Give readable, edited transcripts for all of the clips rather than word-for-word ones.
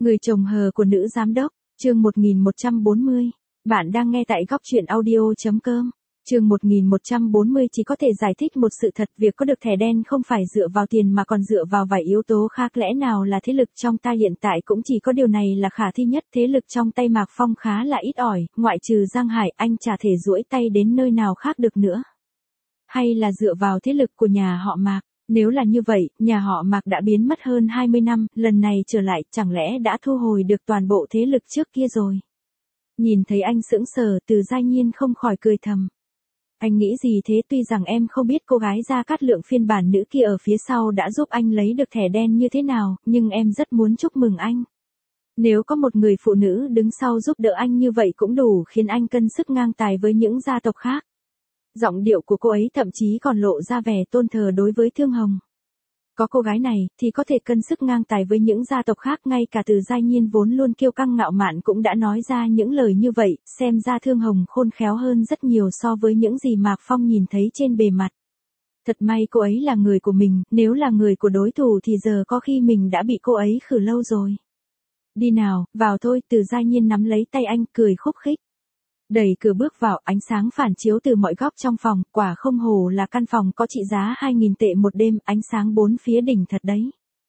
Người chồng hờ của nữ giám đốc, chương 1140. Bạn đang nghe tại góc truyện audio.com. Chương 1140 chỉ có thể giải thích một sự thật, việc có được thẻ đen không phải dựa vào tiền mà còn dựa vào vài yếu tố khác, lẽ nào là thế lực trong tay hiện tại cũng chỉ có điều này là khả thi nhất, thế lực trong tay Mạc Phong khá là ít ỏi, ngoại trừ Giang Hải, anh chả thể duỗi tay đến nơi nào khác được nữa. Hay là dựa vào thế lực của nhà họ Mạc? Nếu là như vậy, nhà họ Mạc đã biến mất hơn 20 năm, lần này trở lại chẳng lẽ đã thu hồi được toàn bộ thế lực trước kia rồi? Nhìn thấy anh sững sờ, Từ Giai Nhiên không khỏi cười thầm. Anh nghĩ gì thế? Tuy rằng em không biết cô gái Gia Cát Lượng phiên bản nữ kia ở phía sau đã giúp anh lấy được thẻ đen như thế nào, nhưng em rất muốn chúc mừng anh. Nếu có một người phụ nữ đứng sau giúp đỡ anh như vậy cũng đủ khiến anh cân sức ngang tài với những gia tộc khác. Giọng điệu của cô ấy thậm chí còn lộ ra vẻ tôn thờ đối với Thương Hồng. Có cô gái này thì có thể cân sức ngang tài với những gia tộc khác, ngay cả Từ Giai Nhiên vốn luôn kiêu căng ngạo mạn cũng đã nói ra những lời như vậy, xem ra Thương Hồng khôn khéo hơn rất nhiều so với những gì Mạc Phong nhìn thấy trên bề mặt. Thật may cô ấy là người của mình, nếu là người của đối thủ thì giờ có khi mình đã bị cô ấy khử lâu rồi. Đi nào, vào thôi. Từ Giai Nhiên nắm lấy tay anh cười khúc khích. Đẩy cửa bước vào, ánh sáng phản chiếu từ mọi góc trong phòng, quả không hổ là căn phòng có trị giá 2.000 tệ một đêm, ánh sáng bốn phía đỉnh thật đấy.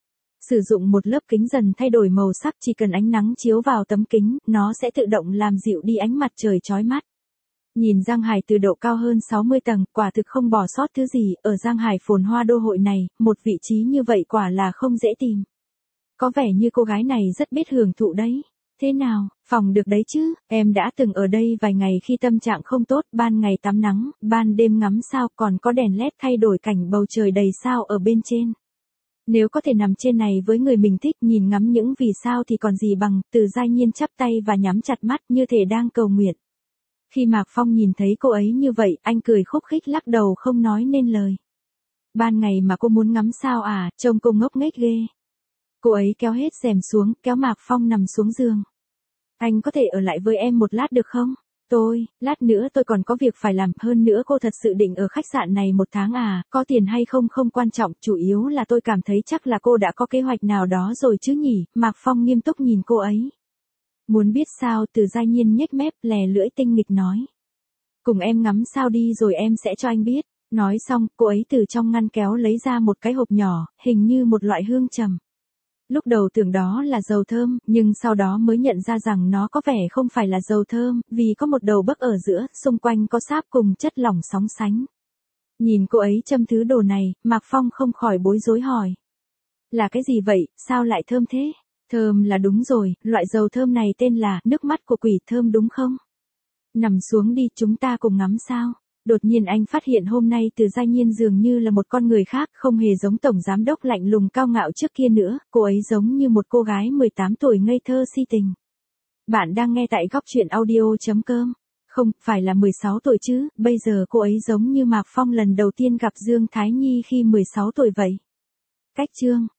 Sử dụng một lớp kính dần thay đổi màu sắc, chỉ cần ánh nắng chiếu vào tấm kính, nó sẽ tự động làm dịu đi ánh mặt trời chói mắt. Nhìn Giang Hải từ độ cao hơn 60 tầng, quả thực không bỏ sót thứ gì, ở Giang Hải phồn hoa đô hội này, một vị trí như vậy quả là không dễ tìm. Có vẻ như cô gái này rất biết hưởng thụ đấy. Thế nào, phòng được đấy chứ, em đã từng ở đây vài ngày khi tâm trạng không tốt, ban ngày tắm nắng, ban đêm ngắm sao, còn có đèn led thay đổi cảnh bầu trời đầy sao ở bên trên. Nếu có thể nằm trên này với người mình thích, nhìn ngắm những vì sao thì còn gì bằng. Từ Giai Nhiên chắp tay và nhắm chặt mắt như thể đang cầu nguyện. Khi Mạc Phong nhìn thấy cô ấy như vậy, anh cười khúc khích lắc đầu không nói nên lời. Ban ngày mà cô muốn ngắm sao à, trông cô ngốc nghếch ghê. Cô ấy kéo hết rèm xuống, kéo Mạc Phong nằm xuống giường. Anh có thể ở lại với em một lát được không? Lát nữa tôi còn có việc phải làm, hơn nữa cô thật sự định ở khách sạn này một tháng à, có tiền hay không không quan trọng, chủ yếu là tôi cảm thấy chắc là cô đã có kế hoạch nào đó rồi chứ nhỉ. Mạc Phong nghiêm túc nhìn cô ấy. Muốn biết sao? Từ Giai Nhiên nhếch mép, lè lưỡi tinh nghịch nói. Cùng em ngắm sao đi rồi em sẽ cho anh biết. Nói xong, cô ấy từ trong ngăn kéo lấy ra một cái hộp nhỏ, hình như một loại hương trầm. Lúc đầu tưởng đó là dầu thơm, nhưng sau đó mới nhận ra rằng nó có vẻ không phải là dầu thơm, vì có một đầu bấc ở giữa, xung quanh có sáp cùng chất lỏng sóng sánh. Nhìn cô ấy châm thứ đồ này, Mạc Phong không khỏi bối rối hỏi. Là cái gì vậy, sao lại thơm thế? Thơm là đúng rồi, loại dầu thơm này tên là nước mắt của quỷ thơm đúng không? Nằm xuống đi, chúng ta cùng ngắm sao. Đột nhiên anh phát hiện hôm nay Từ Giai Nhiên dường như là một con người khác, không hề giống tổng giám đốc lạnh lùng cao ngạo trước kia nữa, cô ấy giống như một cô gái 18 tuổi ngây thơ si tình. Bạn đang nghe tại góc truyện audio.com. Không, phải là 16 tuổi chứ, bây giờ cô ấy giống như Mạc Phong lần đầu tiên gặp Dương Thái Nhi khi 16 tuổi vậy. Cách chương